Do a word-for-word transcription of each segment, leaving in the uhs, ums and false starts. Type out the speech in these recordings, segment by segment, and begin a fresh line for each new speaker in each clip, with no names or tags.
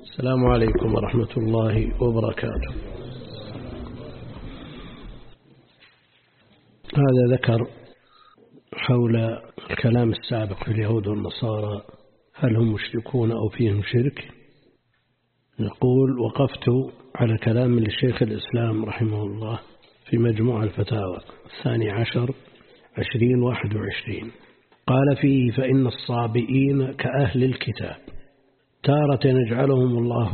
السلام عليكم ورحمة الله وبركاته. هذا ذكر حول الكلام السابق في اليهود والنصارى، هل هم مشركون أو فيهم شرك؟ نقول وقفت على كلام للشيخ الإسلام رحمه الله في مجموع الفتاوى الثاني عشر عشرين واحد وعشرين، قال فيه: فإن الصابئين كأهل الكتاب تارة يجعلهم الله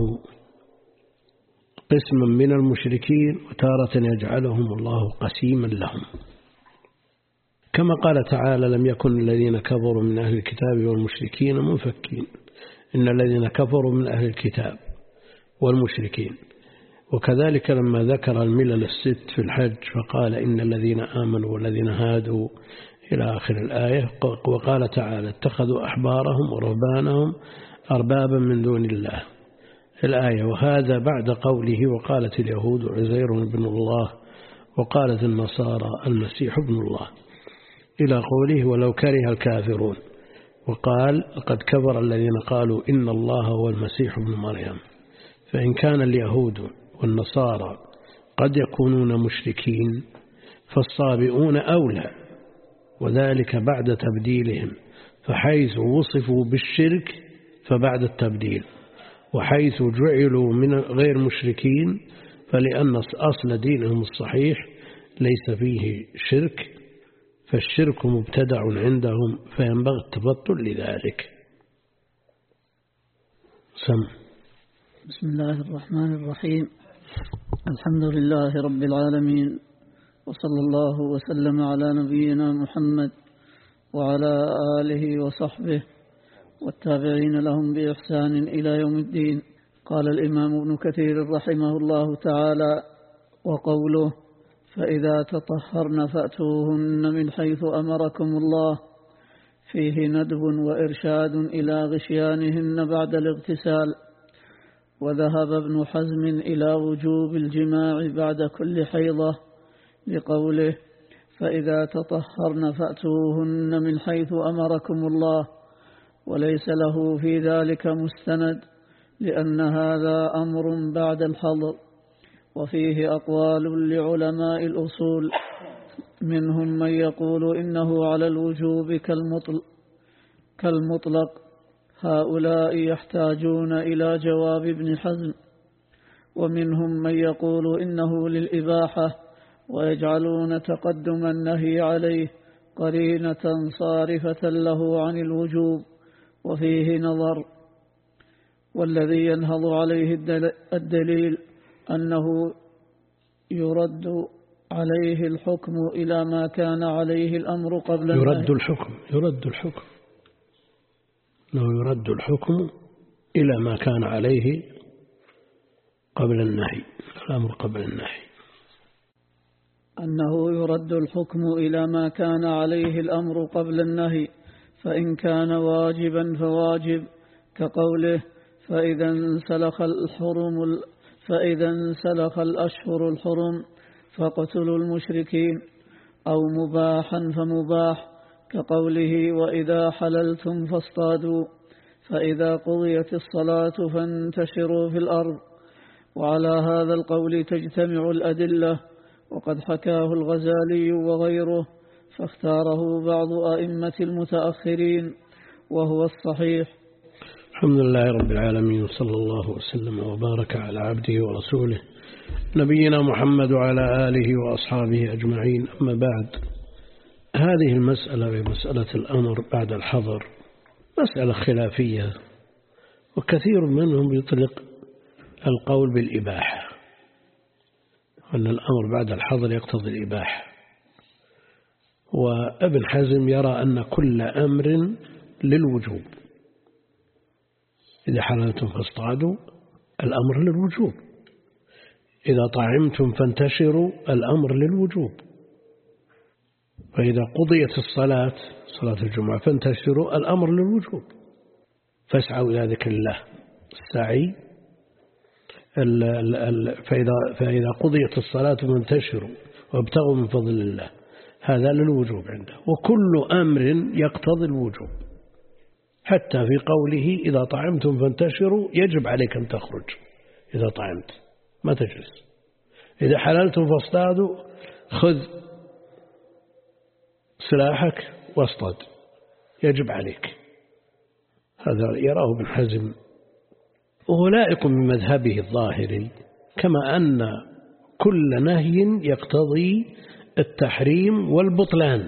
قسما من المشركين وتارة يجعلهم الله قسيما لهم، كما قال تعالى: لم يكن الذين كفروا من أهل الكتاب والمشركين منفكين، إن الذين كفروا من أهل الكتاب والمشركين. وكذلك لما ذكر الملل الست في الحج فقال: إن الذين آمنوا والذين هادوا إلى آخر الآية. وقال تعالى: اتخذوا أحبارهم ورهبانهم أربابا من دون الله الآية. وهذا بعد قوله: وقالت اليهود عزير بن الله وقالت النصارى المسيح ابن الله، إلى قوله: ولو كره الكافرون. وقال: قد كفر الذين قالوا إن الله هو المسيح ابن مريم. فإن كان اليهود والنصارى قد يكونون مشركين فالصابئون أولى، وذلك بعد تبديلهم، فحيث وصفوا بالشرك فبعد التبديل، وحيث جعلوا من غير مشركين فلأن أصل دينهم الصحيح ليس فيه شرك، فالشرك مبتدع عندهم فينبغي التبطل لذلك. سم.
بسم الله الرحمن الرحيم. الحمد لله رب العالمين، وصلى الله وسلم على نبينا محمد وعلى آله وصحبه والتابعين لهم بإحسان إلى يوم الدين. قال الإمام ابن كثير رحمه الله تعالى: وقوله: فإذا تطهرن فأتوهن من حيث أمركم الله، فيه ندب وإرشاد إلى غشيانهن بعد الاغتسال. وذهب ابن حزم إلى وجوب الجماع بعد كل حيضة لقوله: فإذا تطهرن فأتوهن من حيث أمركم الله، وليس له في ذلك مستند، لأن هذا أمر بعد الحظر. وفيه أقوال لعلماء الأصول، منهم من يقول إنه على الوجوب كالمطلق, كالمطلق هؤلاء يحتاجون إلى جواب ابن حزم. ومنهم من يقول إنه للإباحة، ويجعلون تقدم النهي عليه قرينة صارفة له عن الوجوب، وفيه نظر. والذي ينهض عليه الدليل أنه يرد عليه الحكم إلى ما كان عليه الأمر قبل النهي.
يرد الحكم يرد الحكم أنه يرد الحكم إلى ما كان عليه قبل النهي، الأمر قبل النهي.
أنه يرد الحكم إلى ما كان عليه الأمر قبل النهي، فإن كان واجبا فواجب، كقوله: فإذا انسلخ الحرم فإذا انسلخ الأشهر الحرم فاقتلوا المشركين، أو مباحا فمباح، كقوله: وإذا حللتم فاصطادوا، فإذا قضيت الصلاة فانتشروا في الأرض. وعلى هذا القول تجتمع الأدلة، وقد حكاه الغزالي وغيره، فاختاره بعض أئمة المتأخرين، وهو الصحيح.
الحمد لله رب العالمين، صلى الله وسلم وبارك على عبده ورسوله نبينا محمد وعلى آله وأصحابه أجمعين. أما بعد، هذه المسألة مسألة الأمر بعد الحظر مسألة خلافية، وكثير منهم يطلق القول بالإباحة، أن الأمر بعد الحظر يقتضي الإباحة. وابن حزم يرى أن كل أمر للوجوب، إذا حللتم فاصطادوا الأمر للوجوب، إذا طعمتم فانتشروا الأمر للوجوب، فإذا قضيت الصلاة صلاة الجمعة فانتشروا الأمر للوجوب، فاسعوا إلى ذكر الله السعي. فإذا, فإذا قضيت الصلاة فانتشروا وابتغوا من فضل الله، هذا للوجوب عنده. وكل أمر يقتضي الوجوب، حتى في قوله إذا طعمتم فانتشروا يجب عليك أن تخرج. إذا طعمت ما تجلس. إذا حللتم فاصطادوا خذ سلاحك واصطاد، يجب عليك. هذا يراه ابن حزم وهو لائق بمذهبه الظاهري، كما أن كل نهي يقتضي التحريم والبطلان.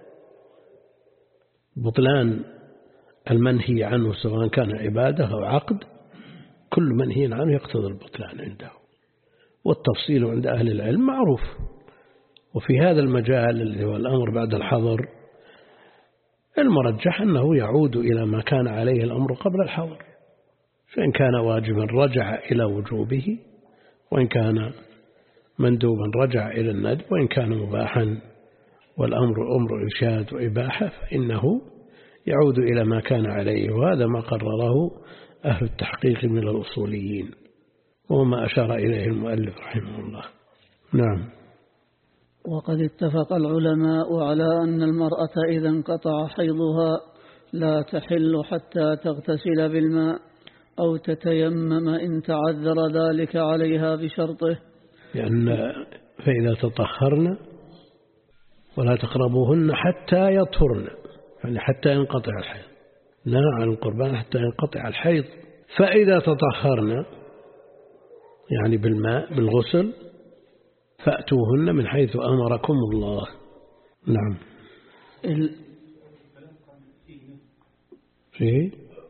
بطلان المنهي عنه سواء كان عبادة أو عقد، كل منهي عنه يقتضي البطلان عنده، والتفصيل عند أهل العلم معروف. وفي هذا المجال اللي هو الأمر بعد الحظر المرجح أنه يعود إلى ما كان عليه الأمر قبل الحظر، فإن كان واجبا رجع إلى وجوبه، وإن كان مندوبا رجع إلى الندب، وإن كان مباحا والأمر أمر إرشاد وإباحة فإنه يعود إلى ما كان عليه. وهذا ما قرره أهل التحقيق من الأصوليين، وما أشار إليه المؤلف رحمه الله. نعم.
وقد اتفق العلماء على أن المرأة إذا انقطع حيضها لا تحل حتى تغتسل بالماء أو تتيمم إن تعذر ذلك عليها بشرطه،
لأن فإذا تطهرن ولا تقربوهن حتى يطهرن، يعني حتى ينقطع الحيض، نهى عن القربان حتى ينقطع الحيض. فإذا تطهرن يعني بالماء بالغسل فأتوهن من حيث أمركم الله. نعم.
ال...
فيه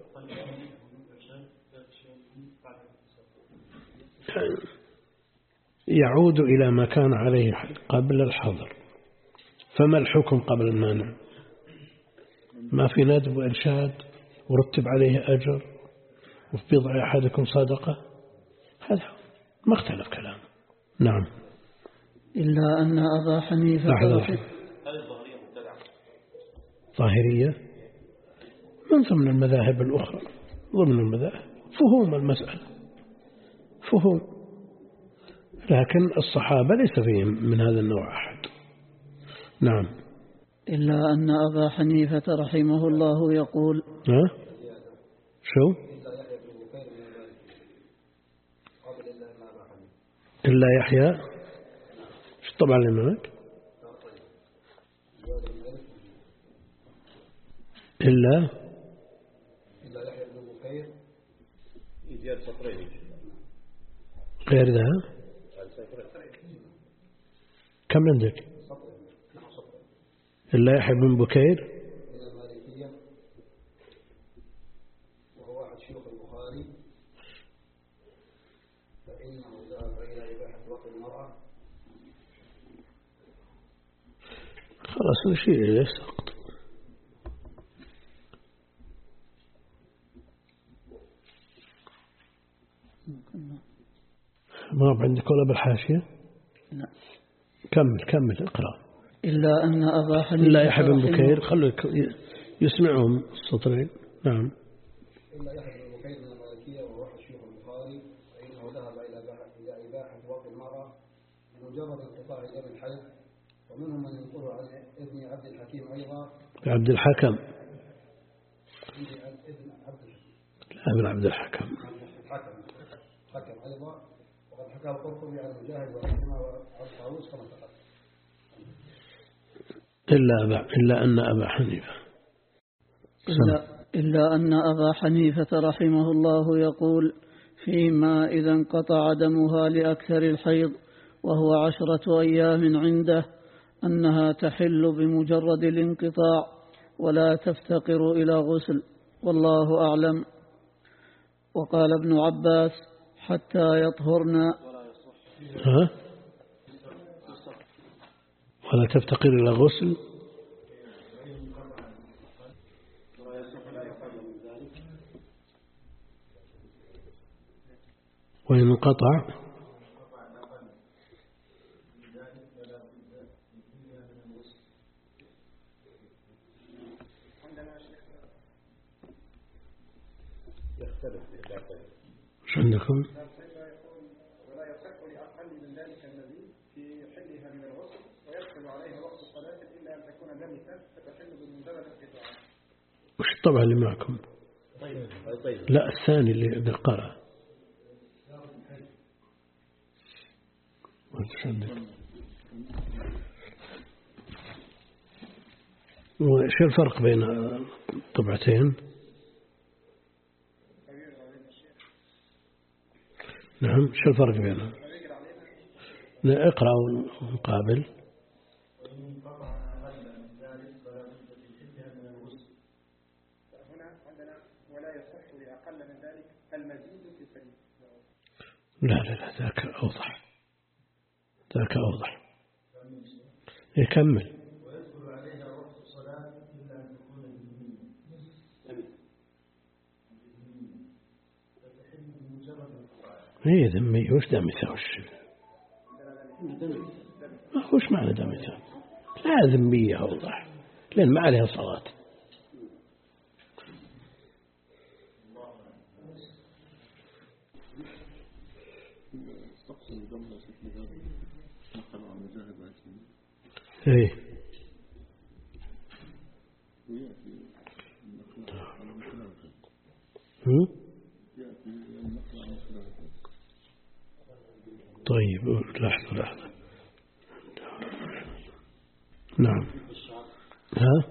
يعود إلى ما كان عليه قبل الحظر. فما الحكم قبل المانع؟ ما في ندب وإرشاد ورتب عليه أجر وفي بضع أحدكم صدقة، هذا ما اختلف كلامه. نعم.
إلا أن أبا حنيفة
ظاهرية من ضمن المذاهب الأخرى، ضمن المذاهب فهوم المسألة فهوم، لكن الصحابة ليس فيهم من هذا النوع أحد. نعم.
إلا أن أبا حنيفة رحمه الله يقول
ها؟ شو؟ إلا يحيى طبعا لماذا؟ إلا غير ذا كم عندك؟ إلا يحيى بن بكير
وهو أحد شيوخ البخاري فإنه ذهب إلى إباحة وقت المرأة.
خلاص نشير إليه سقط. ما عندك ولا بالحاشية؟
لا.
كمل كمل اقرأ.
إلا أن أبا حنيفة
إلا يحيى بن بكير خلوا يسمعهم السطرين. نعم.
إلا يحيى بن بكير من المالكية وهو أحد شيوخ البخاري فإنه ذهب إلى إباحة وقت المرأة بمجرد انقطاع دم الحيض، ومنهم من ينقل عن ابن عبد الحكيم أيضا.
عبد الحكم.
ابن عبد
لا ابن عبد الحكم.
الحكم حكم أيضا، وقد حكى القرطبي عن مجاهد وعكرمة وعبد طاووس كما تقدم.
إلا أبا إلا أن أبا حنيفة
إلا, إلا أن أبا حنيفة رحمه الله يقول فيما إذا انقطع دمها لأكثر الحيض وهو عشرة أيام عنده أنها تحل بمجرد الانقطاع ولا تفتقر إلى غسل، والله أعلم. وقال ابن عباس حتى يطهرن
ها؟ ولا تفتقر إلى غسل وإن انقطع شو عندكم؟
ولا يصح لأقل من ذلك الذي في حلها من الغسل ويدخل عليها وقت الصلاة إلا أن تكون دمثة فتحل بمجرد القطاع.
وش الطبع اللي معكم؟ لا الثاني اللي قرأ. وش الفرق بين الطبعتين؟ نعم شو الفرق بينهم؟ اقرأ ونقابل. لا لا لا ذاك أوضح، ذاك أوضح. يكمل. ايه ذمي وش دمثة وش وش معنى دمثة؟ لا ذمية أوضح لأن ما عليها صلاة. ايه هم؟ طيب لحظة لحظة. نعم ها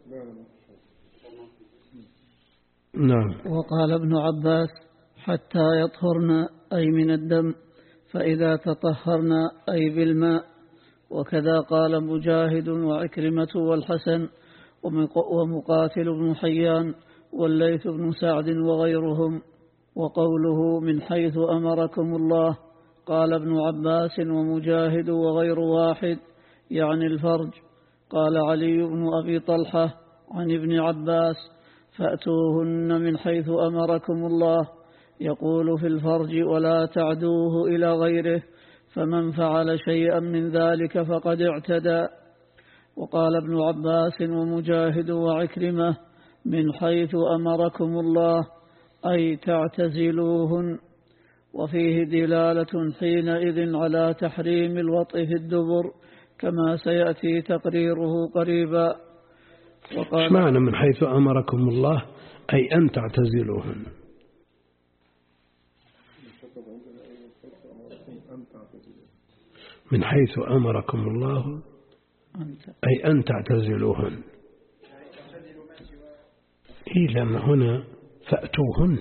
نعم.
وقال ابن عباس حتى يطهرن أي من الدم، فإذا تطهرن أي بالماء. وكذا قال مجاهد وعكرمة والحسن ومقاتل بن حيان والليث بن سعد وغيرهم. وقوله من حيث أمركم الله قال ابن عباس ومجاهد وغير واحد يعني الفرج. قال علي بن أبي طلحة عن ابن عباس فأتوهن من حيث أمركم الله، يقول في الفرج ولا تعدوه إلى غيره، فمن فعل شيئا من ذلك فقد اعتدى. وقال ابن عباس ومجاهد وعكرمة من حيث أمركم الله أي تعتزلوهن. وفيه دلالة حينئذ على تحريم الوطء في الدبر كما سيأتي تقريره قريبا.
وقال معنى من حيث أمركم الله أي أن تعتزلوهن. من حيث أمركم الله أي أن تعتزلوهن. إيه لأن هنا فأتوهن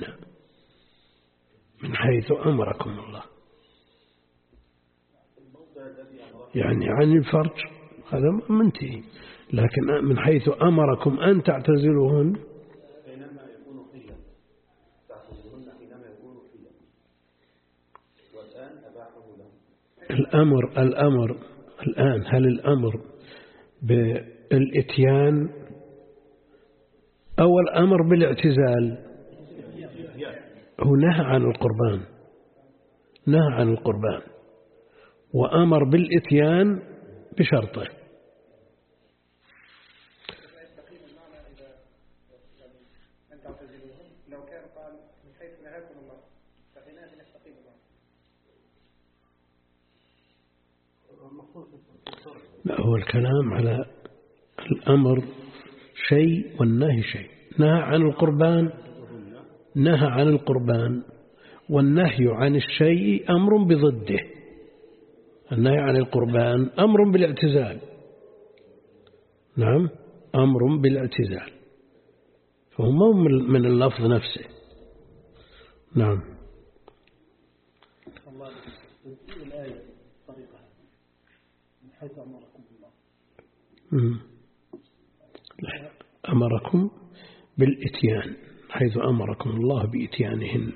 من حيث أمركم الله يعني عن الفرج هذا منتهي، لكن من حيث أمركم أن تعتزلوهن الأمر الأمر الآن هل الأمر بالإتيان أو الأمر بالاعتزال؟ هو نهى عن القربان، نهى عن القربان وأمر بالإتيان بشرطه. لا هو الكلام على الأمر شيء والنهي شيء. نهى عن القربان نهى عن القربان والنهي عن الشيء أمر بضده. النهي عن القربان أمر بالاعتزال، نعم أمر بالاعتزال، فهو من اللفظ نفسه. نعم. الآية طريقة من حيث أمركم الله أمركم بالإتيان، حيث أمركم الله بإتيانهن،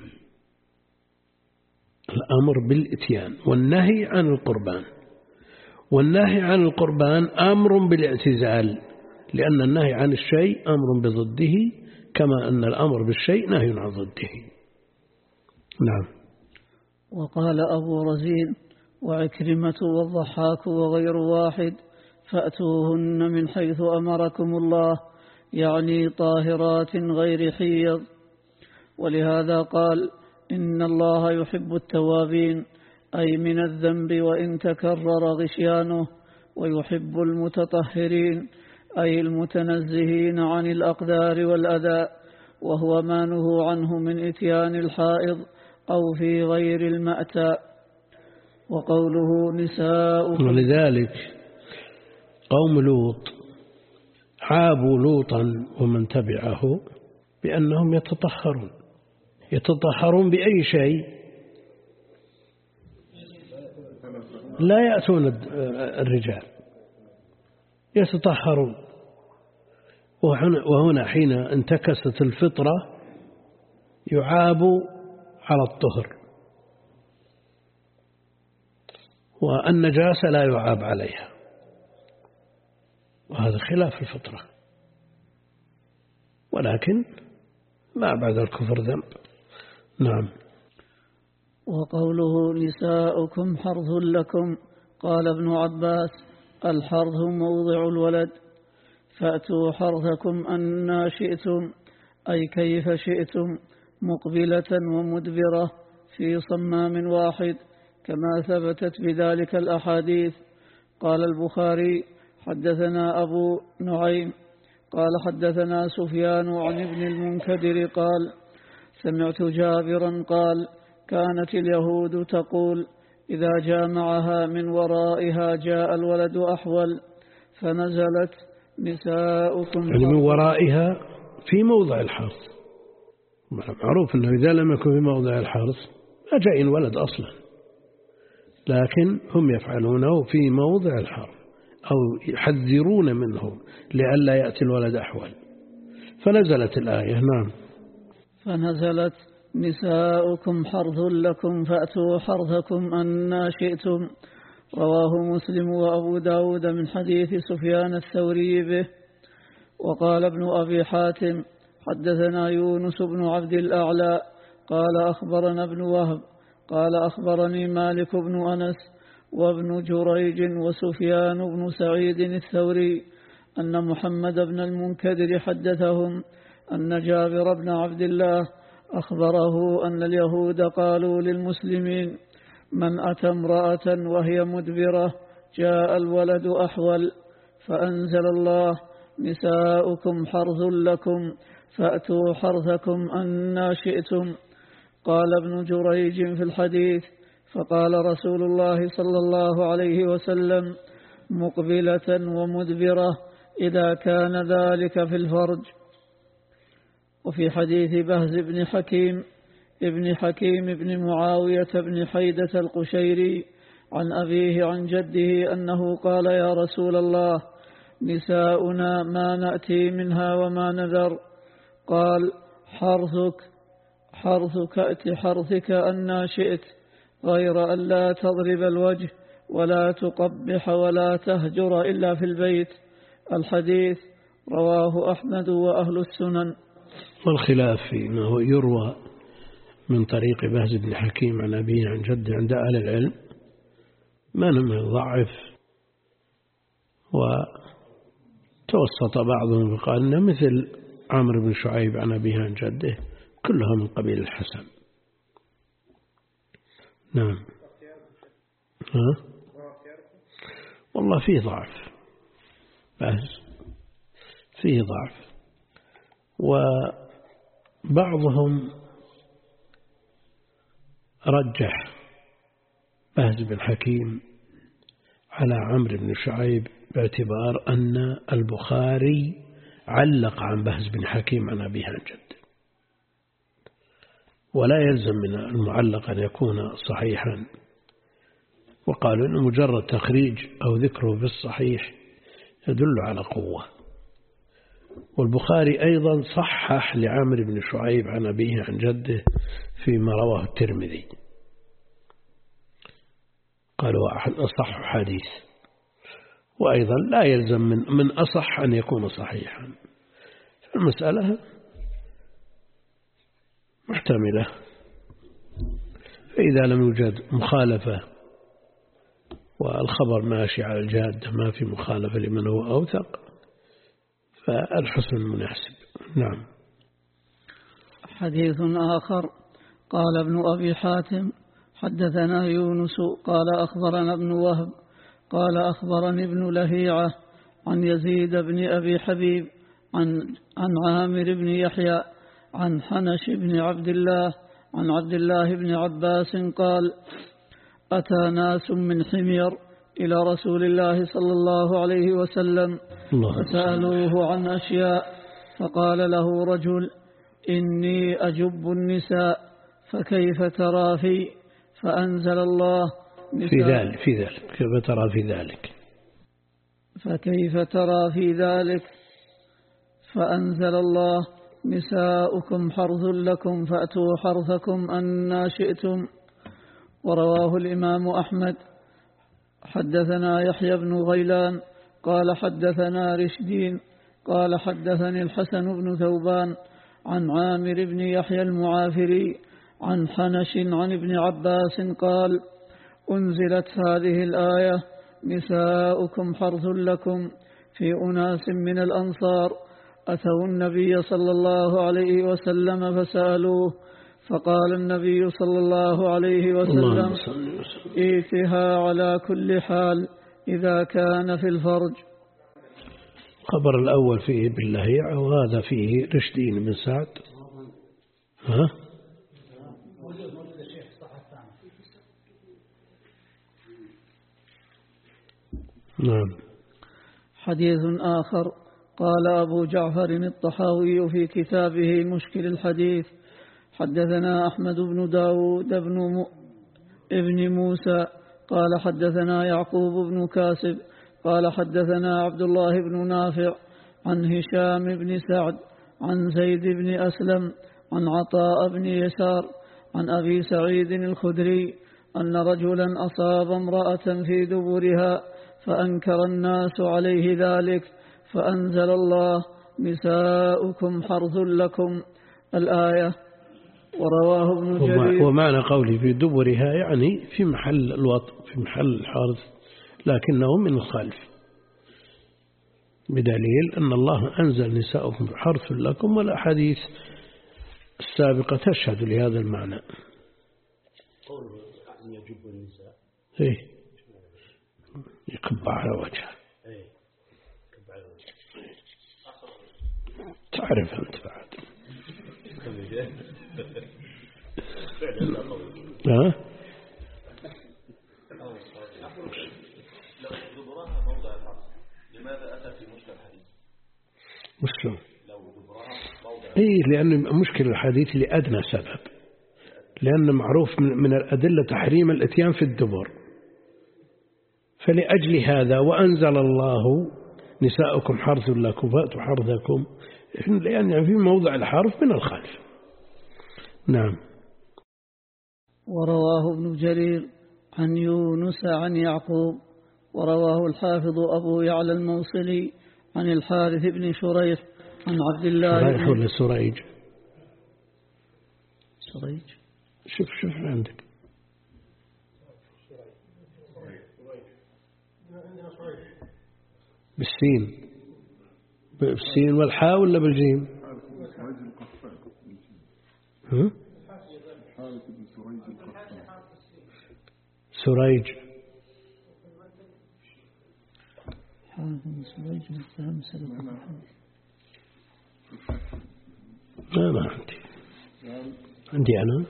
الأمر بالإتيان والنهي عن القربان. والنهي عن القربان أمر بالاعتزال، لأن النهي عن الشيء أمر بضده كما أن الأمر بالشيء نهي عن ضده. نعم.
وقال أبو رزين وعكرمة والضحاك وغير واحد فأتوهن من حيث أمركم الله يعني طاهرات غير حيض. ولهذا قال إن الله يحب التوابين أي من الذنب وإن تكرر غشيانه، ويحب المتطهرين أي المتنزهين عن الأقدار والأذى. وهو ما نهوا عنه من إتيان الحائض أو في غير المأتى. وقوله نساؤكم.
ولذلك قوم لوط عابوا لوطا ومن تبعه بأنهم يتطهرون يتطهرون بأي شيء؟ لا يأتون الرجال، يتطهرون. وهنا حين انتكست الفطرة يعاب على الطهر، والنجاسة لا يعاب عليها، وهذا خلاف الفطرة. ولكن ما بعد الكفر ذنب. نعم.
وقوله نساؤكم حرث لكم، قال ابن عباس: الحرث موضع الولد، فأتوا حرثكم أن شئتم، أي كيف شئتم، مقبلة ومدبرة في صمام واحد، كما ثبتت بذلك الأحاديث. قال البخاري: حدثنا أبو نعيم قال حدثنا سفيان عن ابن المنكدر قال: سمعت جابرا قال: كانت اليهود تقول: إذا جامعها من ورائها جاء الولد أحول، فنزلت نساؤكم.
يعني من ورائها في موضع الحرث، معروف أنه إذا لم يكن في موضع الحرث لا جاء الولد أصلا، لكن هم يفعلونه في موضع الحرث أو يحذرون منه لئلا يأتي الولد أحول، فنزلت الآية. نعم.
فنزلت نساؤكم حرث لكم فأتوا حرثكم أن شئتم. رواه مسلم وأبو داود من حديث سفيان الثوري به. وقال ابن أبي حاتم: حدثنا يونس بن عبد الأعلى قال أخبرنا ابن وهب قال أخبرني مالك بن أنس وابن جريج وسفيان بن سعيد الثوري أن محمد بن المنكدر حدثهم أن جابر بن عبد الله أخبره أن اليهود قالوا للمسلمين: من أتى امرأة وهي مدبرة جاء الولد أحول، فأنزل الله: نساؤكم حرث لكم فأتوا حرثكم أن شئتم. قال ابن جريج في الحديث: فقال رسول الله صلى الله عليه وسلم: مقبلة ومدبرة إذا كان ذلك في الفرج. وفي حديث بهز بن حكيم ابن حكيم بن معاوية بن حيدة القشيري عن أبيه عن جده أنه قال: يا رسول الله، نساؤنا ما نأتي منها وما نذر. قال: حرثك حرثك أت حرثك أن شئت، غير أن لا تضرب الوجه ولا تقبح ولا تهجر إلا في البيت. الحديث رواه أحمد وأهل السنن.
والخلاف فيما يروى من طريق بهز بن حكيم عن أبيه عن جده عند أهل العلم ما لم يضعف، وتوسط بعضهم وقال إنه مثل عمرو بن شعيب عن أبيه عن جده، كلها من قبيل الحسن. نعم. ها؟ والله فيه ضعف، بهز فيه ضعف، وبعضهم رجح بهز بن حكيم على عمرو بن شعيب باعتبار أن البخاري علق عن بهز بن حكيم عن أبيه عن جده، ولا يلزم من المعلق أن يكون صحيحا، وقالوا أنه مجرد تخريج أو ذكره في الصحيح يدل على قوة. والبخاري أيضا صحح لعمرو بن شعيب عن أبيه عن جده فيما رواه الترمذي، قالوا أصح حديث، وأيضا لا يلزم من, من أصح أن يكون صحيحا. المسألة محتملة، فإذا لم يوجد مخالفة والخبر ماشي على الجادة ما في مخالفة لمن هو أوثق فالحسن مناسب. نعم.
حديث آخر. قال ابن أبي حاتم: حدثنا يونس قال أخبرنا ابن وهب قال أخبرني ابن لهيعة عن يزيد بن أبي حبيب عن, عن عامر بن يحيى عن حنش بن عبد الله عن عبد الله بن عباس قال أتى ناس من حمير إلى رسول الله صلى الله عليه وسلم فسألوه عن أشياء فقال له رجل إني أجب النساء فكيف ترى في فأنزل الله
في ذلك في ذلك كيف ترى في ذلك
فكيف ترى في ذلك فأنزل الله نساؤكم حرث لكم فأتوا حرثكم أن شئتم. ورواه الإمام أحمد. حدثنا يحيى بن غيلان قال حدثنا رشدين قال حدثني الحسن بن ثوبان عن عامر بن يحيى المعافري عن حنش عن ابن عباس قال أنزلت هذه الآية نساؤكم حرث لكم في أناس من الأنصار أتوا النبي صلى الله عليه وسلم فسألوه فقال النبي صلى الله عليه وسلم إيتها على كل حال إذا كان في الفرج.
خبر الأول فيه باللهيع وهذا فيه رشدين بن سعد. ها؟ نعم.
حديث آخر قال أبو جعفر الطحاوي في كتابه مشكل الحديث حدثنا أحمد بن داود بن م... ابن موسى قال حدثنا يعقوب بن كاسب قال حدثنا عبد الله بن نافع عن هشام بن سعد عن زيد بن أسلم عن عطاء بن يسار عن أبي سعيد الخدري أن رجلا أصاب امرأة في دبرها فأنكر الناس عليه ذلك فأنزل الله نساؤكم حرث لكم الآية. ورواه ابن جرير.
ومعنى قوله في دبرها يعني في محل الوطء في محل الحرث لكنه من الخلف بدليل أن الله أنزل نساؤكم حرث لكم والأحاديث السابقة تشهد لهذا المعنى.
قوله أن يجب النساء
إيه يكب على وجهه.
إيه يكب على وجهه.
تعرف أنت بعد. ها؟
لو دبرها موضع الحرث لماذا أتى في مشكل الحديث؟
مسلم.
لو دبرها موضع
إيه لأن مشكل الحديث لأدنى سبب لأن معروف من الأدلة تحريم الاتيان في الدبر فلأجل هذا وأنزل الله نساؤكم حرث لكم فأتوا حرثكم لأن في موضع الحرث من الخلف. نعم.
ورواه ابن جرير عن يونس عن يعقوب ورواه الحافظ أبو يعلى الموصلي عن الحارث بن شريح عن عبد الله
شريح ولا سريج؟
سريج.
شوف شوف عندك بالسين بالسين والحاء ولا بالجيم؟ ها؟ سريج
حارث بن سريج متهم سلف
لا ما عندي عندي أنا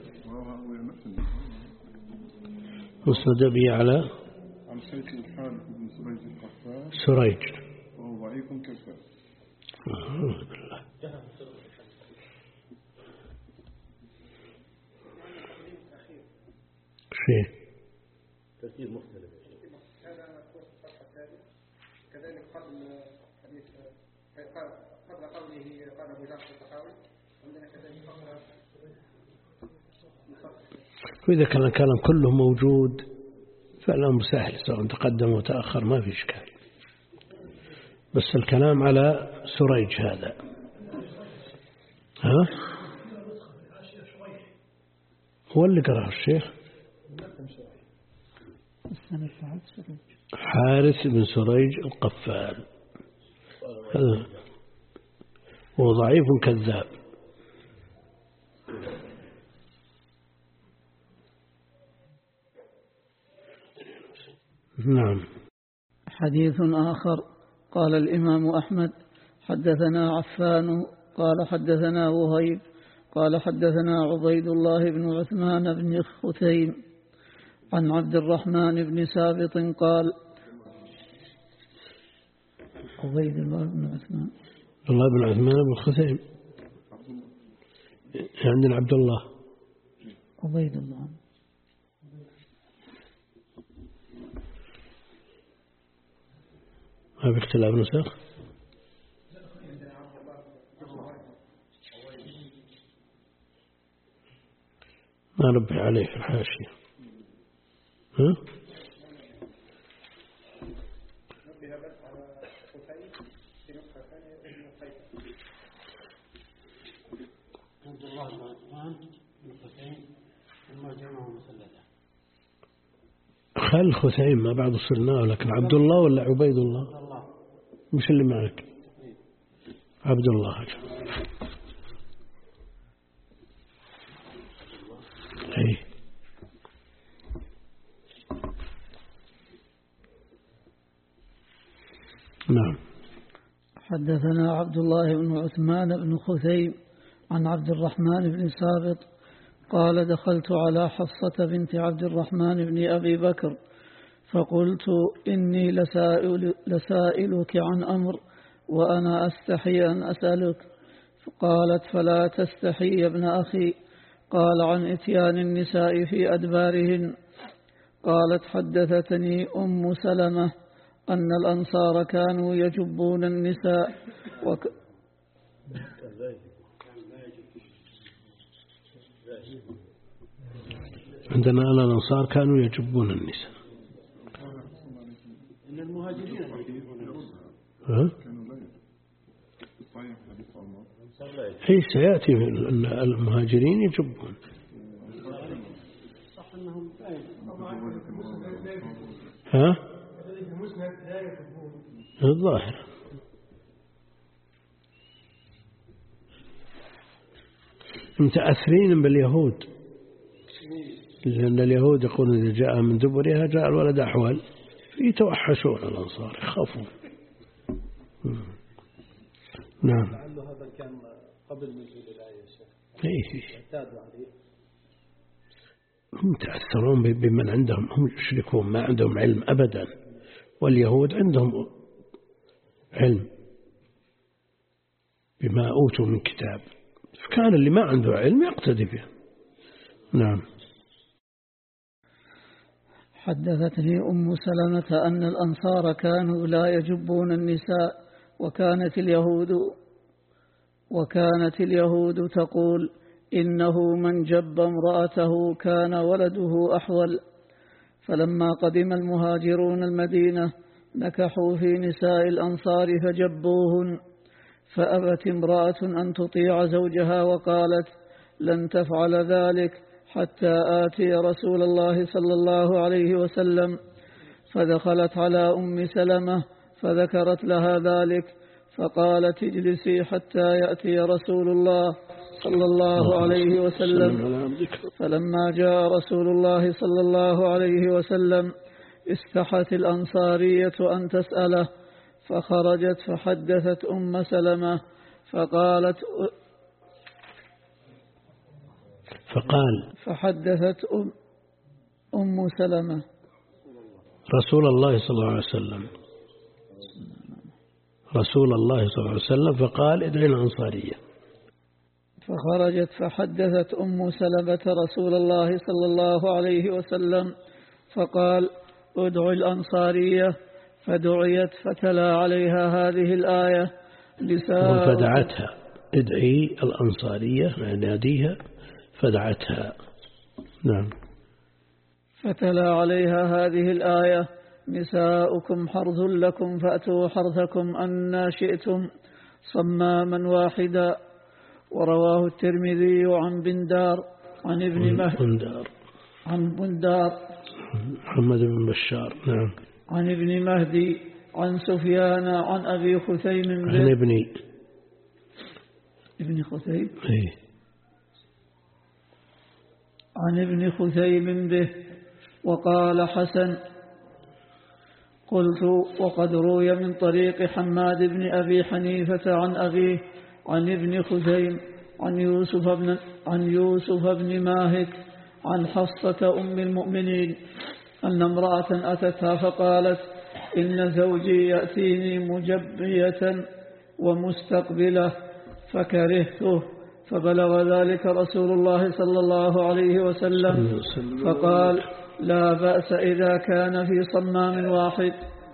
مسند بي على
عن شيخ الحارث بن سريج القفار
سريج
وهو ضعيف كذاب.
أعوذ بالله. شيء
ترتيب مختلف.
كذلك قبل حديث قبل قوله قال أبو جعفر الطحاوي عندنا كذلك قبل.
وإذا كان الكلام كله موجود فالأمر سهل سواء تقدم وتأخر ما في إشكال بس الكلام على سريج هذا. ها هو اللي قرأه الشيخ حارث بن سريج القفال هذا هو ضعيف كذاب. نعم.
حديث آخر قال الإمام أحمد حدثنا عفان قال حدثنا وهيب قال حدثنا عبيد الله بن عثمان بن خثيم عن عبد الرحمن بن سابط قال عبيد الله بن عثمان
الله بن عثمان بن خثيم عندنا عبد الله
عبيد الله
ما في اختلاف نسخ. ما نبه عليه في الحاشية. ها؟ خل خثيم ما بعد صرناه، لكن عبد الله ولا عبيد الله؟ مش اللي معك عبد الله. أي نعم.
حدثنا عبد الله بن عثمان بن خثيم عن عبد الرحمن بن سابط قال دخلت على حفصة بنت عبد الرحمن بن أبي بكر فقلت إني لسائل لسائلك عن أمر وأنا أستحي أن أسألك. قالت فلا تستحي يا ابن أخي. قال عن إتيان النساء في أدبارهن. قالت حدثتني أم سلمة أن الأنصار كانوا يجبون النساء وك...
عندنا الأنصار كانوا يجبون النساء.
إن المهاجرين
ها؟ هي سيأتي أن المهاجرين يجبون.
صح أنهم
ها؟ الظاهر متأثرين باليهود، لأن اليهود يقولون إذا جاء من دبرها جاء الولد أحوال، يتوحشون الأنصار يخافون. نعم.
لعله هذا كان قبل نزول الآية شيخ.
إيه.
اعتادوا عليه.
هم تأثرون بمن عندهم، هم يشركون ما عندهم علم أبدا، واليهود عندهم علم بما أوتوا من كتاب، فكان اللي ما عنده علم يقتدي به. نعم.
حدثتني أم سلمة أن الأنصار كانوا لا يجبون النساء وكانت اليهود وكانت اليهود تقول إنه من جب امرأته كان ولده أحول. فلما قدم المهاجرون المدينة نكحوا في نساء الأنصار فجبوهن، فأبت امرأة أن تطيع زوجها وقالت لن تفعل ذلك حتى آتي رسول الله صلى الله عليه وسلم. فدخلت على أم سلمة فذكرت لها ذلك فقالت اجلسي حتى يأتي رسول الله صلى الله عليه وسلم. فلما جاء رسول الله صلى الله عليه وسلم استحت الأنصارية أن تسأله، فخرجت فحدثت أم سلمة فقالت
فقال
فحدثت أم, أم سلمة
رسول الله صلى الله عليه وسلم رسول الله صلى الله عليه وسلم فقال ادعي الأنصارية.
فخرجت فحدثت أم سلمة رسول الله صلى الله عليه وسلم فقال ادعي الأنصارية، فدعيت فتلا عليها هذه الآية لساء
فدعتها ادعي الأنصارية ناديها فدعتها. نعم.
فتلا عليها هذه الآية نساؤكم حرث لكم فأتوا حرثكم أن شئتم صماما واحدا. ورواه الترمذي عن بندار عن ابن
مهدي
عن بندار
محمد بن بشار. نعم.
عن ابن مهدي عن سفيان عن أبي خثيم
عن ابني
ابن خثيم
ايه
عن ابن خثيم به. وقال حسن قلت وقد روي من طريق حماد بن أبي حنيفة عن أبيه عن ابن خثيم عن يوسف بن, عن يوسف بن ماهك عن حفصة أم المؤمنين أن امرأة أتتها فقالت إن زوجي يأتيني مجبية ومستقبلة فكرهته، فبلغ ذلك رسول الله صلى الله عليه وسلم فقال لا بأس إذا كان في صمام واحد.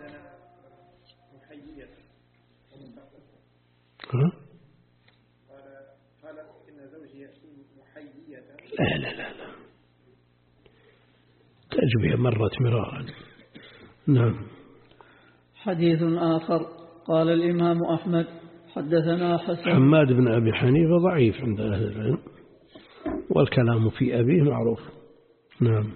لا لا لا لا تجبية مرت مرارا. نعم.
حديث آخر قال الإمام أحمد حدثنا حسن.
حماد بن أبي حنيفة ضعيف عند أهل العلم والكلام في أبيه معروف. نعم.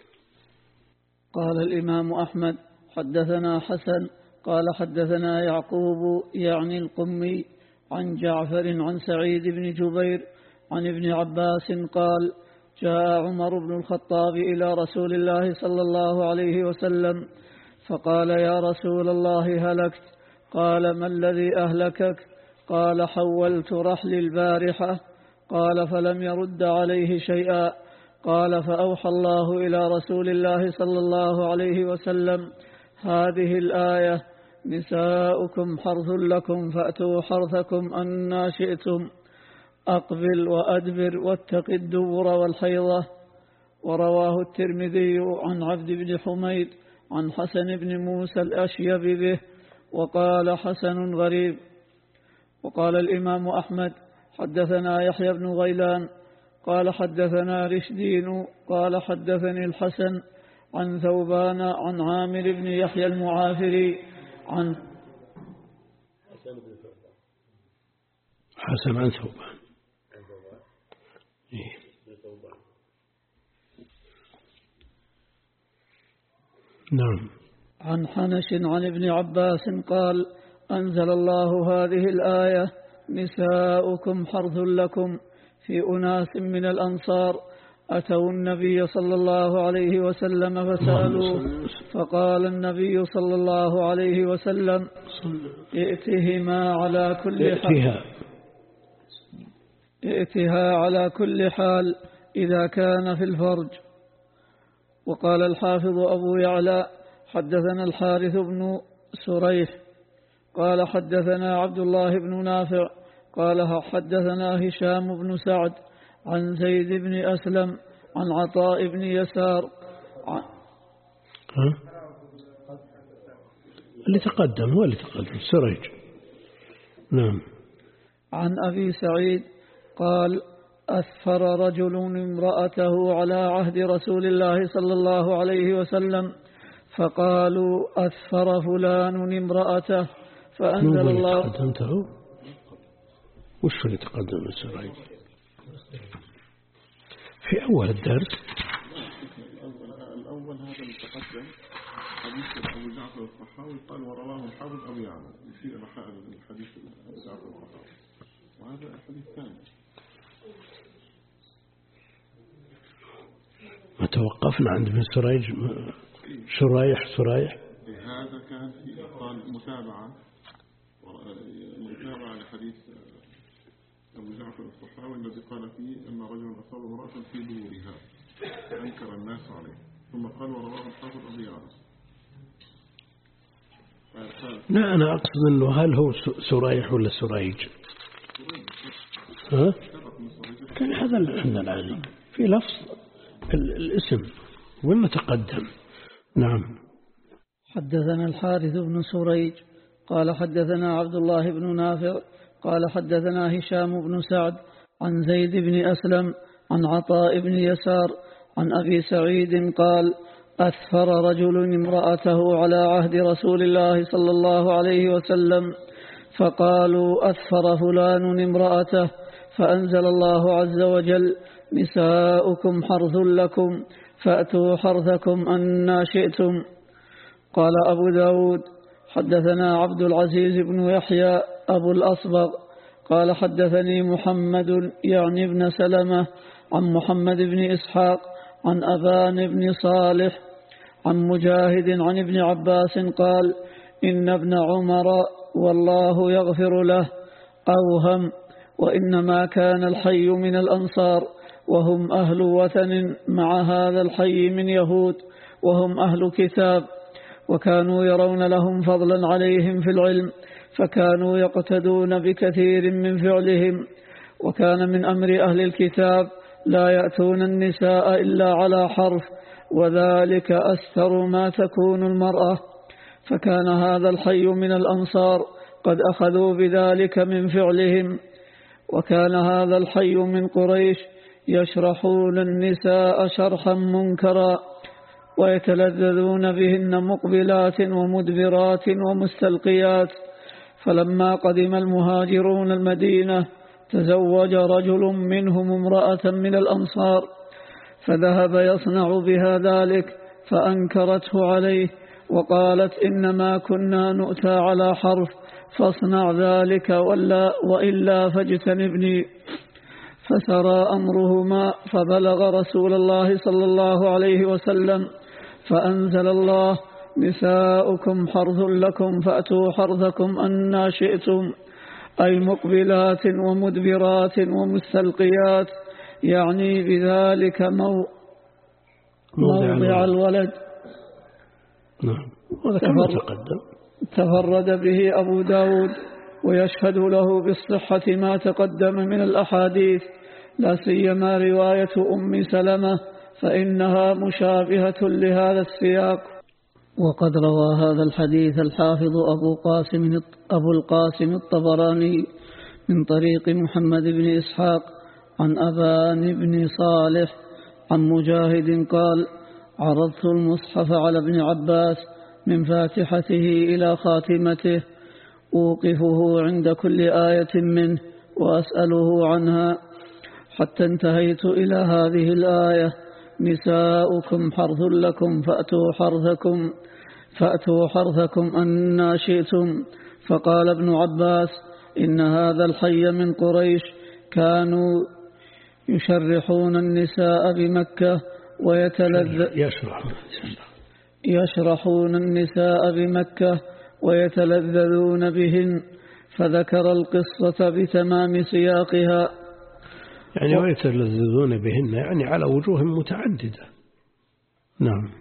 قال الإمام أحمد حدثنا حسن قال حدثنا يعقوب يعني القمي عن جعفر عن سعيد بن جبير عن ابن عباس قال جاء عمر بن الخطاب إلى رسول الله صلى الله عليه وسلم فقال يا رسول الله هلكت. قال ما الذي أهلكك؟ قال حولت رحلي البارحة. قال فلم يرد عليه شيئا. قال فأوحى الله إلى رسول الله صلى الله عليه وسلم هذه الآية نساؤكم حرث لكم فأتوا حرثكم أنى شئتم أقبل وأدبر واتق الدبر والحيضة. ورواه الترمذي عن عبد بن حميد عن حسن بن موسى الأشيب به وقال حسن غريب. وقال الإمام أحمد حدثنا يحيى بن غيلان قال حدثنا رشدين قال حدثني الحسن عن ثوبان عن عامر بن يحيى المعافري عن
حسن عن ثوبان. نعم.
عن حنش عن ابن عباس قال أنزل الله هذه الآية نساؤكم حرث لكم في أناس من الأنصار أتوا النبي صلى الله عليه وسلم فسألوه فقال النبي صلى الله عليه وسلم ائتهما على كل حال ائتها على كل حال إذا كان في الفرج. وقال الحافظ أبو يعلى حدثنا الحارث بن سريح قال حدثنا عبد الله بن نافع قال حدثنا هشام بن سعد عن زيد بن أسلم عن عطاء بن يسار عن
اللي تقدم هو اللي تقدم سريج. نعم.
عن أبي سعيد قال أثفر رجل امرأته على عهد رسول الله صلى الله عليه وسلم فقالوا أثفر فلان امرأته فأنزل الله.
قدمته وش اللي تقدم السريج في أول الدرس؟
الأول هذا اللي تقدم حديث أبو جعفر الطحاوي قال ورواه الحافظ أبو يعلى يشير إلى الحديث أبو جعفر الطحاوي وهذا الحديث الثاني.
ما توقفنا عند ابن سريج شرايح سرايح.
هذا كان في قال متابعة متابعة لحديث أبو جعفر الطحاوي الذي قال فيه أن رجلا أصاب امرأة في دورها فأنكر الناس عليه ثم قال ورواه الحافظ أبو يعلى.
لا أنا أقصد أنه هل هو سرايح ولا سرايج؟ ها؟ كان هذا اللي عندنا الآن في لفظ الاسم وما تقدم. نعم.
حدثنا الحارث بن سريج قال حدثنا عبد الله بن نافع قال حدثنا هشام بن سعد عن زيد بن أسلم عن عطاء بن يسار عن أبي سعيد قال أثفر رجل امرأته على عهد رسول الله صلى الله عليه وسلم فقالوا أثفر فلان امرأته فأنزل الله عز وجل نساؤكم حرث لكم فأتوا حرثكم أنى شئتم. قال أبو داود حدثنا عبد العزيز بن يحيى أبو الأصبغ قال حدثني محمد يعني ابن سلمة عن محمد بن إسحاق عن أبان بن صالح عن مجاهد عن ابن عباس قال إن ابن عمر والله يغفر له أوهم وإنما كان الحي من الأنصار وهم أهل وثن مع هذا الحي من يهود وهم أهل كتاب، وكانوا يرون لهم فضلا عليهم في العلم، فكانوا يقتدون بكثير من فعلهم. وكان من أمر أهل الكتاب لا يأتون النساء إلا على حرف، وذلك أستر ما تكون المرأة، فكان هذا الحي من الأنصار قد أخذوا بذلك من فعلهم. وكان هذا الحي من قريش يشرحون النساء شرحا منكرا ويتلذذون بهن مقبلات ومدبرات ومستلقيات. فلما قدم المهاجرون المدينة تزوج رجل منهم امرأة من الأنصار، فذهب يصنع بها ذلك، فأنكرته عليه وقالت إنما كنا نؤتى على حرف، فاصنع ذلك ولا وإلا فاجتنبني. فسرى أمرهما فبلغ رسول الله صلى الله عليه وسلم، فأنزل الله نساؤكم حرث لكم فأتوا حرثكم أنى شئتم، أي مقبلات ومدبرات ومستلقيات، يعني بذلك مو موضع الولد.
نعم، وهذا كما تقدم.
تفرد به أبو داود، ويشهد له بالصحة ما تقدم من الأحاديث، لا سيما رواية أم سلمة فإنها مشابهة لهذا السياق. وقد روى هذا الحديث الحافظ أبو قاسم أبو القاسم الطبراني من طريق محمد بن إسحاق عن أبان بن صالح عن مجاهد قال: عرضت المصحف على ابن عباس من فاتحته إلى خاتمته، أوقفه عند كل آية منه وأسأله عنها، حتى انتهيت إلى هذه الآية: نساؤكم حرث لكم فأتوا حرثكم فأتوا حرثكم أنى شئتم. فقال ابن عباس: إن هذا الحي من قريش كانوا يشرحون النساء بمكة ويتلذ يشرحون النساء بمكة ويتلذذون بهن، فذكر القصة بتمام سياقها.
يعني ويتلذذون بهن يعني على وجوه متعددة. نعم.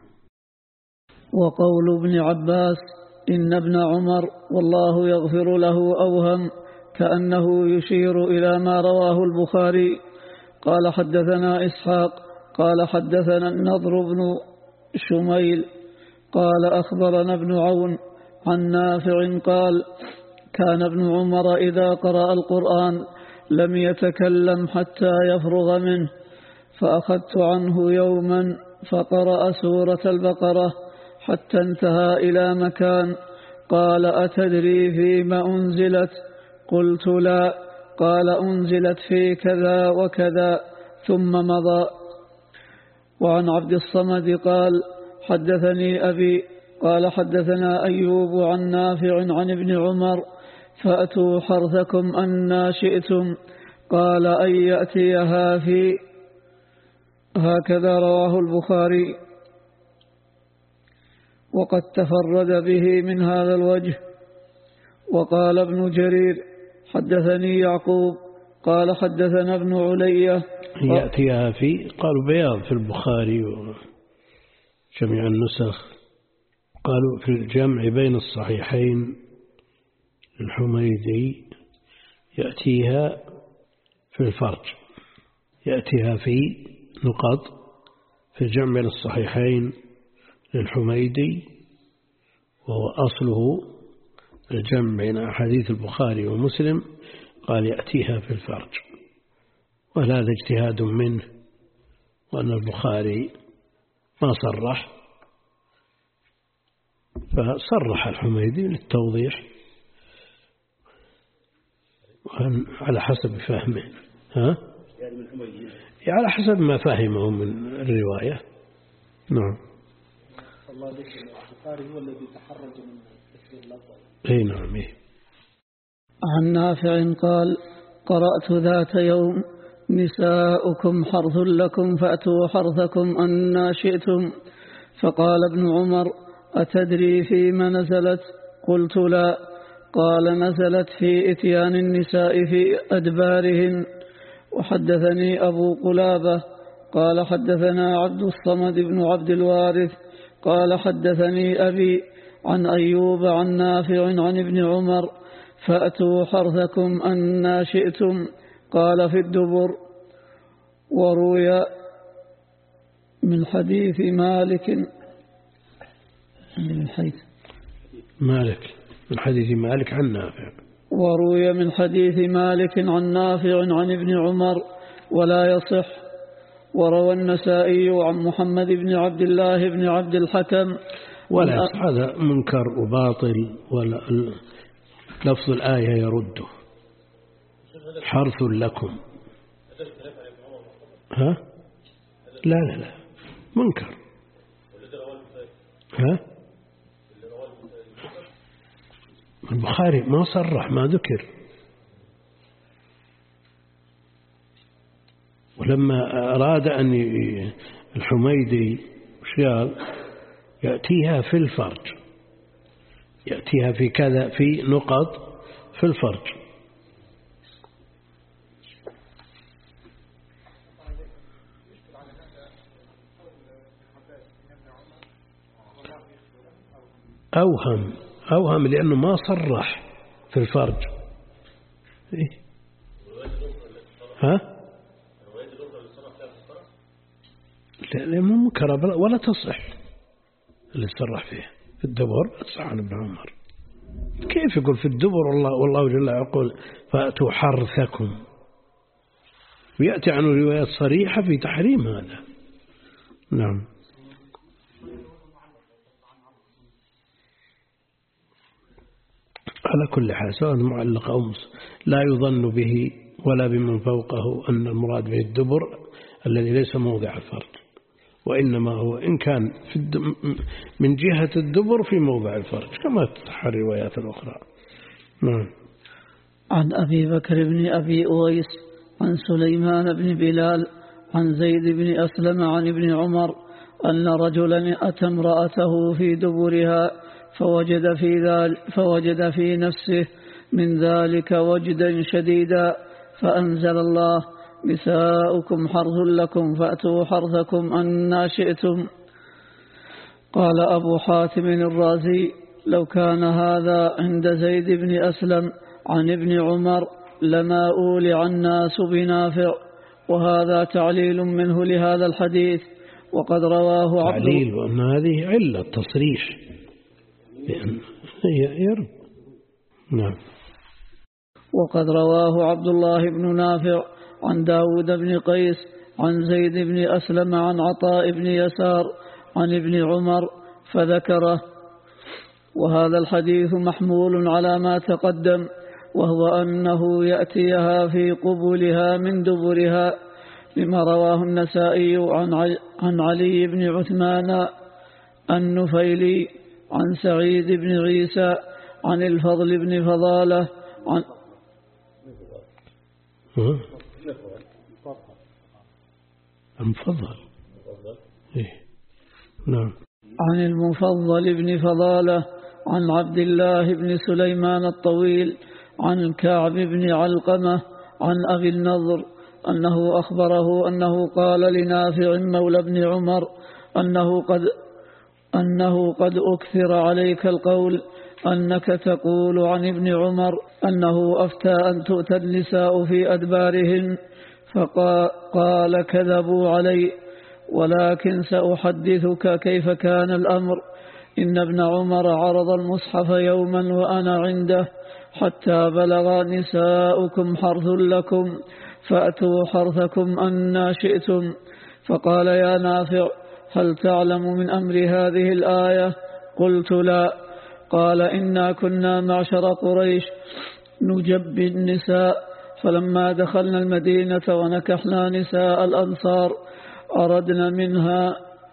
وقول ابن عباس إن ابن عمر والله يغفر له أوهم، كأنه يشير إلى ما رواه البخاري. قال: حدثنا إسحاق قال حدثنا النضر بن شميل قال أخبرنا ابن عون عن نافع قال: كان ابن عمر إذا قرأ القرآن لم يتكلم حتى يفرغ منه، فأخذت عنه يوما فقرأ سورة البقرة حتى انتهى إلى مكان قال: أتدري فيما أنزلت؟ قلت: لا. قال: أنزلت في كذا وكذا، ثم مضى. وعن عبد الصمد قال: حدثني أبي قال حدثنا أيوب عن نافع عن ابن عمر: فأتوا حرثكم أنى شئتم، قال: أن يأتيها في. هكذا رواه البخاري. وقد تفرد به من هذا الوجه. وقال ابن جرير: حدثني يعقوب قال حدثنا ابن علية.
يأتيها في قالوا بياض في البخاري وجميع النسخ، قالوا في الجمع بين الصحيحين الحميدي يأتيها في الفرج، يأتيها في نقط في الجمع بين الصحيحين للحميدي، وهو أصله الجمع بين أحاديث البخاري ومسلم، قال يأتيها في الفرج، وهذا اجتهاد منه، وأن البخاري ما صرح، فصرح الحميدي للتوضيح على حسب فهمه. ها؟ يعني على حسب ما فهمه من الرواية. نعم.
الله ذكر البخاري هو الذي تحرج من تكرير اللفظ.
اي نعم. إيه.
عن نافع قال: قرأت ذات يوم: نساؤكم حرث لكم فأتوا حرثكم أنى شئتم. فقال ابن عمر: أتدري فيما نزلت؟ قلت: لا. قال نزلت في إتيان النساء في أدبارهن. وحدثني أبو قلابة قال حدثنا عبد الصمد بن عبد الوارث قال حدثني أبي عن أيوب عن نافع عن ابن عمر فأتوا حرثكم أن شئتم قال في الدبر. وروي من حديث مالك من حيث
مالك من حديث مالك عن نافع
وروي من حديث مالك عن نافع عن ابن عمر ولا يصح. وروى النسائي عن محمد بن عبد الله بن عبد الحكم
ولا يصح، هذا منكر وباطل، ولا لفظ الآية يرده. حرث لكم ها لا لا لا منكر ها البخاري ما صرح ما ذكر. ولما أراد أن الحميدي شيال يأتيها في الفرج، يأتيها في كذا في نقط في الفرج. أوهم أوهم لأنه ما صرح في الفرج. إيه؟ ها لا مو منكر ولا تصح اللي صرح فيه في الدبر. تصح عن ابن عمر. كيف يقول في الدبر والله والله جل يقول فأتوا حرثكم، ويأتي عنه روايات صريحة في تحريم هذا. نعم. على كل حال سواء معلق أو مص لا يظن به ولا بمن فوقه أن المراد به الدبر الذي ليس موضع الفرج، وإنما هو إن كان في من جهة الدبر في موضع الفرج كما تصح الروايات الأخرى. نعم.
عن أبي بكر بن أبي أويس عن سليمان بن بلال عن زيد بن أسلم عن ابن عمر أن رجلا أتى امرأته في دبرها فوجد في ذلك فوجد في نفسه من ذلك وجدا شديدا فأنزل الله نساؤكم حرث لكم فأتوا حرثكم أن شئتم. قال أبو حاتم الرازي لو كان هذا عند زيد بن أسلم عن ابن عمر لما أولع الناس بنافع. وهذا تعليل منه لهذا الحديث. وقد رواه عبد
تعليل وأن هذه علة تصريح هي يرب. نعم.
وقد رواه عبد الله بن نافع عن داود بن قيس عن زيد بن أسلم عن عطاء بن يسار عن ابن عمر فذكره. وهذا الحديث محمول على ما تقدم، وهو أنه يأتيها في قبولها من دبرها، لما رواه النسائي عن علي بن عثمان النفيلي عن سعيد بن عيسى عن الفضل بن فضالة عن
المفضل إيه؟ نعم.
عن المفضل بن فضالة عن عبد الله بن سليمان الطويل عن كعب بن علقمة عن أبي النضر أنه أخبره أنه قال لنافع مولى بن عمر أنه قد أنه قد أكثر عليك القول أنك تقول عن ابن عمر أنه أفتى أن تؤتى النساء في أدبارهن، فقال كذبوا علي، ولكن سأحدثك كيف كان الأمر. إن ابن عمر عرض المصحف يوما وأنا عنده حتى بلغ نساؤكم حرث لكم فأتوا حرثكم أن شئتم. فقال يا نافع هل تعلم من أمر هذه الآية؟ قلت لا. قال إنا كنا معشر قريش نجب النساء، فلما دخلنا المدينة ونكحنا نساء الأنصار أردنا منها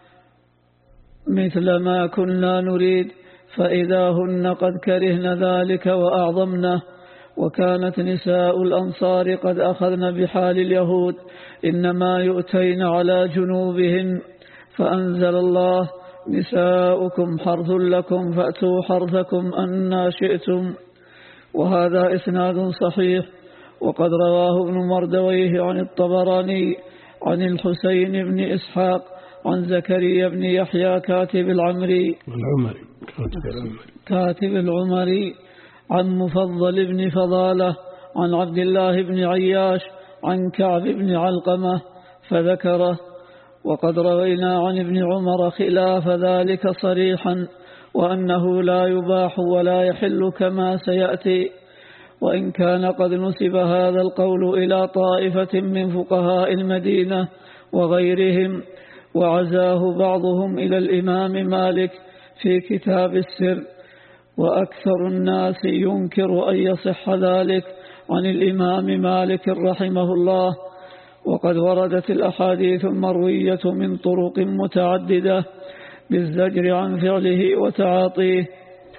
مثل ما كنا نريد، فإذا هن قد كرهن ذلك وأعظمنه. وكانت نساء الأنصار قد أخذن بحال اليهود إنما يؤتين على جنوبهن، فأنزل الله نساؤكم حرث لكم فأتوا حرثكم أن شئتم. وهذا إسناد صحيح. وقد رواه ابن مردويه عن الطبراني عن الحسين بن إسحاق عن زكريا بن يحيى كاتب العمري
العمري
كاتب العمري عن مفضل بن فضالة عن عبد الله بن عياش عن كعب بن علقمة فذكره. وقد روينا عن ابن عمر خلاف ذلك صريحا، وأنه لا يباح ولا يحل كما سيأتي، وإن كان قد نسب هذا القول إلى طائفة من فقهاء المدينة وغيرهم، وعزاه بعضهم إلى الإمام مالك في كتاب السر، وأكثر الناس ينكر أن يصح ذلك عن الإمام مالك رحمه الله. وقد وردت الأحاديث المروية من طرق متعددة بالزجر عن فعله وتعاطيه.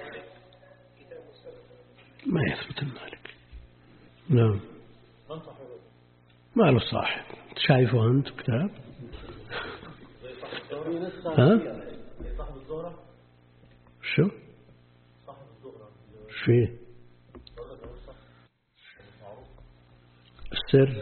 ما يثبت المالك. نعم ما له صاحب. شايفه أنت كتاب ها شو شو السر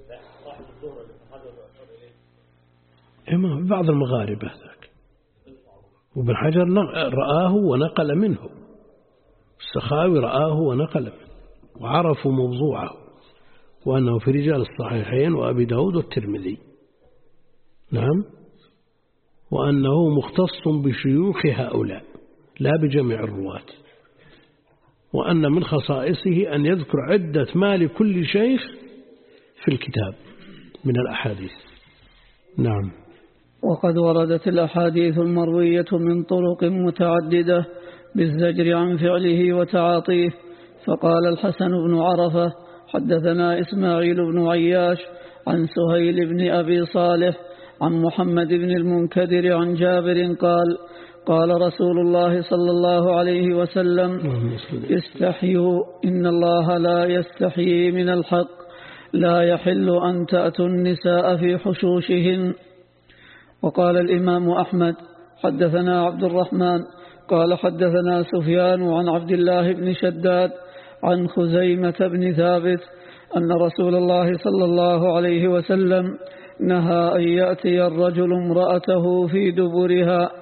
إما بعض المغاربة ذاك، وابن حجر رآه ونقل منه، السخاوي رآه ونقل منه وعرفوا موضوعه، وأنه في رجال الصحيحين وأبي داود والترمذي. نعم. وأنه مختص بشيوخ هؤلاء لا بجميع الرواة، وأن من خصائصه أن يذكر عدة ما لكل شيخ في الكتاب من الأحاديث. نعم.
وقد وردت الأحاديث المروية من طرق متعددة بالزجر عن فعله وتعاطيه. فقال الحسن بن عرفة حدثنا إسماعيل بن عياش عن سهيل بن أبي صالح عن محمد بن المنكدر عن جابر قال قال رسول الله صلى الله عليه وسلم استحيوا إن الله لا يستحيي من الحق، لا يحل أن تأتوا النساء في حشوشهن. وقال الإمام أحمد حدثنا عبد الرحمن قال حدثنا سفيان عن عبد الله بن شداد عن خزيمة بن ثابت أن رسول الله صلى الله عليه وسلم نهى أن يأتي الرجل امرأته في دبرها.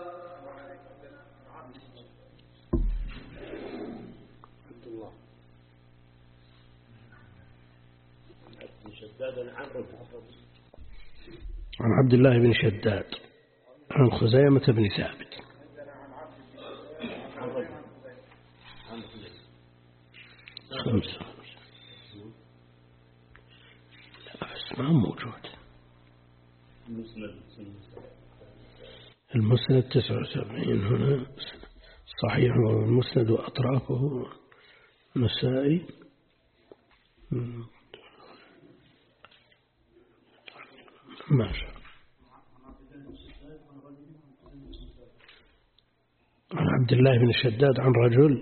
عن عبد الله بن شداد عن خزيمة بن ثابت. خمسة بس ما موجود. المسند تسعة وسبعين هنا صحيح، والمسند وأطرافه نسائي. ماشي. عن عبد الله بن شداد عن رجل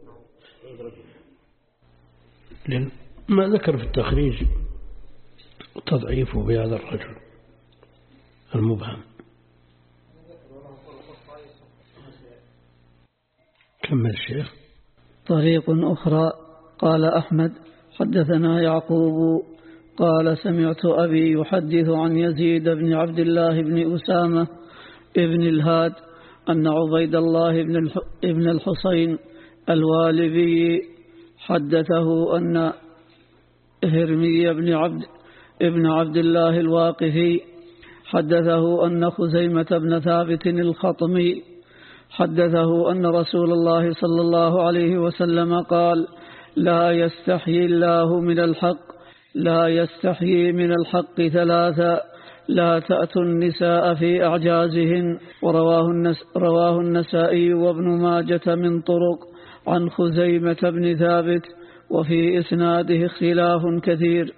لأن ما ذكر في التخريج تضعيفه بهذا الرجل المبهم. كمل الشيخ.
طريق أخرى قال أحمد حدثنا يعقوب قال سمعت أبي يحدث عن يزيد بن عبد الله بن أسامة ابن الهاد أن عبيد الله بن الحسين الوالبي حدثه أن هرمي بن عبد ابن عبد الله الواقفي حدثه أن خزيمة بن ثابت الخطمي حدثه أن رسول الله صلى الله عليه وسلم قال لا يستحيي الله من الحق، لا يستحيي من الحق ثلاثا، لا تأتوا النساء في أعجازهن. ورواه النس رواه النسائي وابن ماجة من طرق عن خزيمة بن ثابت، وفي إسناده خلاف كثير.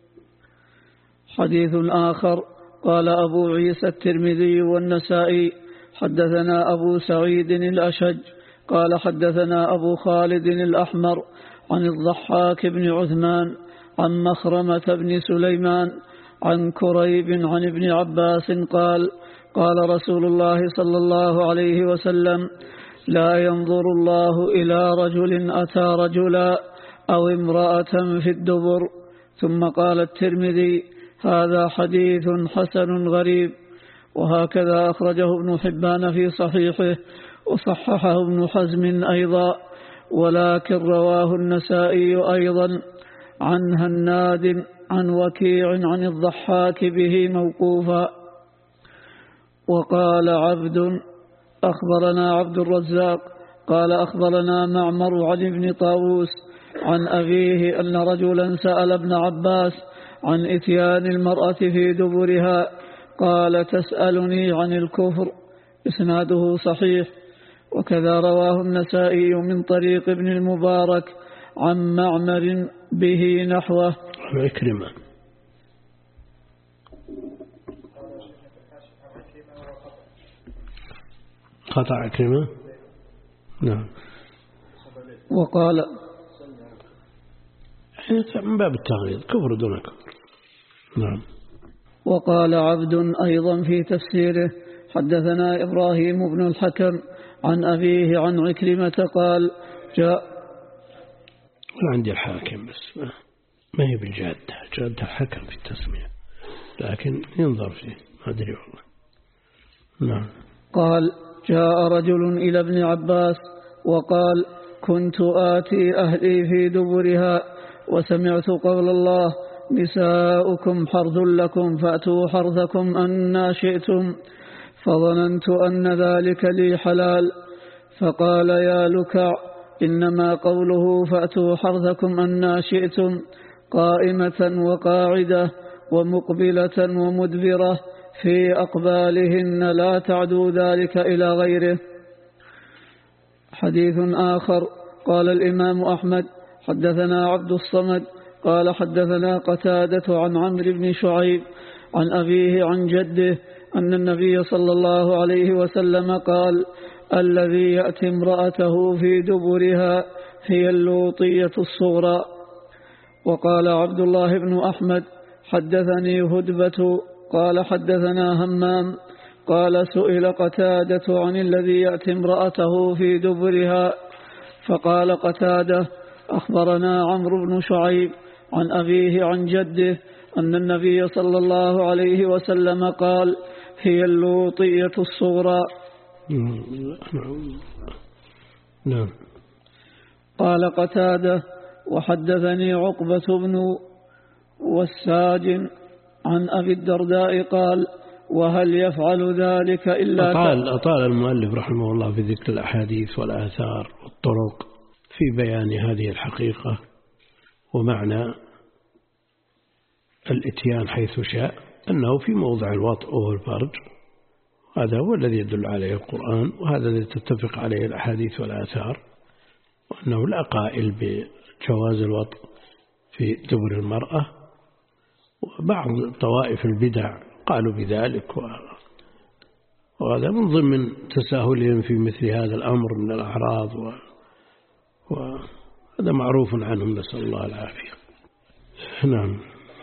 حديث آخر قال أبو عيسى الترمذي والنسائي حدثنا أبو سعيد الأشج قال حدثنا أبو خالد الأحمر عن الضحاك بن عثمان عن مخرمة بن سليمان عن كريب عن ابن عباس قال قال رسول الله صلى الله عليه وسلم لا ينظر الله إلى رجل أتى رجلا أو امرأة في الدبر. ثم قال الترمذي: هذا حديث حسن غريب. وهكذا أخرجه ابن حبان في صحيحه وصححه ابن حزم أيضا، ولكن رواه النسائي أيضا عن هناد عن وكيع عن الضحاك به موقوفا. وقال عبد أخبرنا عبد الرزاق قال أخبرنا معمر عن ابن طاووس عن أبيه أن رجلا سأل ابن عباس عن إتيان المرأة في دبرها، قال: تسألني عن الكفر. إسناده صحيح. وكذا رواه النسائي من طريق ابن المبارك عن معمر به نحوه.
عكرمة. قطع عكرمة. نعم.
وقال
من باب التغليظ، كفر دون كفر. نعم.
وقال عبد أيضا في تفسيره: حدثنا إبراهيم بن الحكم عن أبيه عن عكرمة قال: جاء.
أنا عندي الحاكم بس ما هي بالجادة، جادة حكم في التسمية، لكن ينظر فيه ما أدري والله. نعم.
قال: جاء رجل إلى ابن عباس وقال: كنت آتي أهلي في دبرها وسمعت قول الله: نساؤكم حرث لكم فأتوا حرثكم أن شئتم، فظننت أن ذلك لي حلال. فقال: يا لكع، إنما قوله فأتوا حرثكم أن شئتم قائمة وقاعدة ومقبلة ومدبرة في أقبالهن، لا تعدوا ذلك إلى غيره. حديث آخر. قال الإمام أحمد: حدثنا عبد الصمد قال حدثنا قتادة عن عمرو بن شعيب عن أبيه عن جده أن النبي صلى الله عليه وسلم قال: الذي يأتي امرأته في دبرها هي اللوطية الصغرى. وقال عبد الله بن أحمد: حدثني هدبة قال حدثنا همام قال: سئل قتادة عن الذي يأتي امرأته في دبرها، فقال قتادة: أخبرنا عمرو بن شعيب عن أبيه عن جده أن النبي صلى الله عليه وسلم قال: هي اللوطية الصغرى.
نعم.
قال قتادة: وحدثني عقبة بن والساجن عن أبي الدرداء قال: وهل يفعل ذلك إلا
أطال, أطال المؤلف رحمه الله في ذكر الأحاديث والآثار والطرق في بيان هذه الحقيقة ومعنى الإتيان حيث شاء، أنه في موضع الوطء والفرج، هذا هو الذي يدل عليه القرآن، وهذا الذي تتفق عليه الأحاديث والآثار، وأنه لا قائل بجواز الوطء في دبر المرأة. وبعض طوائف البدع قالوا بذلك، وهذا من ضمن تساهلهم في مثل هذا الأمر من الأعراض، وهذا معروف عنهم، نسأل الله العافية. نعم.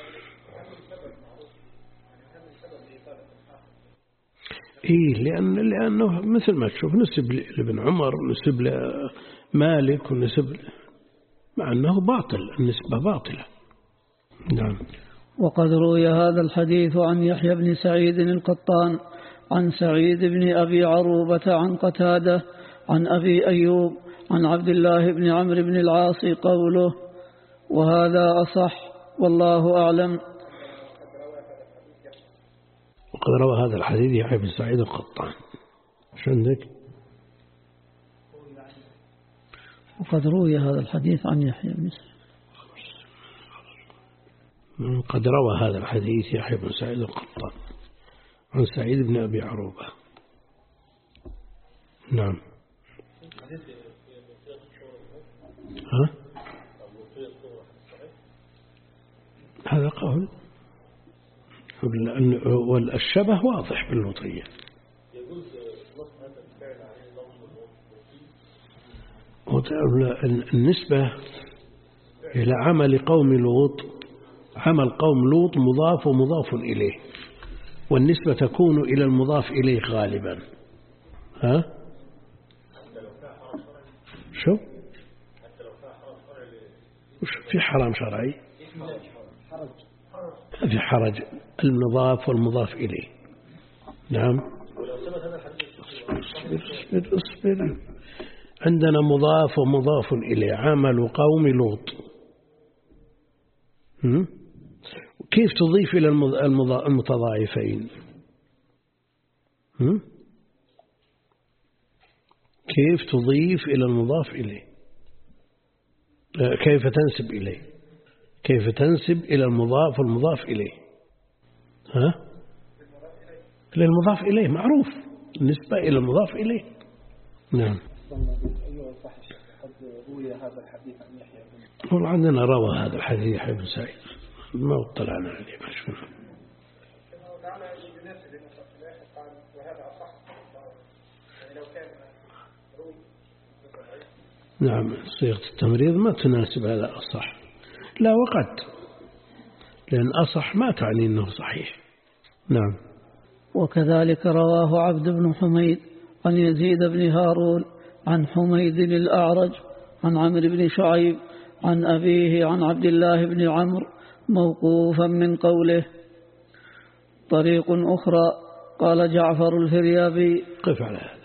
إيه لأن لأنه مثل ما تشوف نسب لابن عمر ونسب لمالك ونسب، مع أنه باطل، النسبة باطلة. نعم.
وقد روي هذا الحديث عن يحيى بن سعيد القطان عن سعيد بن أبي عروبة عن قتادة عن أبي أيوب عن عبد الله بن عمرو بن العاص قوله، وهذا أصح والله أعلم.
وقد روى هذا الحديث يحيى بن سعيد القطان. شو عندك؟
وقد روي هذا الحديث عن يحيى بن سعيد.
قد روى هذا الحديث يحيى بن سعيد القطان عن سعيد بن أبي عروبة. نعم. ها؟ هذا قول، والشبه واضح باللوطية. النسبة إلى عمل قوم لوط، عمل قوم لوط مضاف ومضاف إليه، والنسبة تكون إلى المضاف إليه غالبا. ها؟ شو؟ وش في حرام شرعي؟ ما في حرج، المضاف والمضاف إليه. نعم. اصبر اصبر اصبر عندنا مضاف ومضاف إليه، عمل قوم لوط. كيف تضيف إلى المتضاعفين؟ كيف تضيف إلى المضاف إليه؟ كيف تنسب إليه؟ كيف تنسب إلى المضاف والمضاف إليه؟ ها؟ للمضاف إليه معروف النسبة إلى المضاف إليه. نعم. والله عندنا روى هذا الحديث يحيى بن سعيد، ما اطلعنا عليه ما شفنا. نعم صيغة التمريض ما تناسب هذا أصح، لا وقد، لأن أصح ما تعني أنه صحيح. نعم.
وكذلك رواه عبد بن حميد عن يزيد بن هارون عن حميد الأعرج عن عمرو بن شعيب عن أبيه عن عبد الله بن عمرو موقوفا من قوله. طريق أخرى قال جعفر الفريابي.
قف على هذا.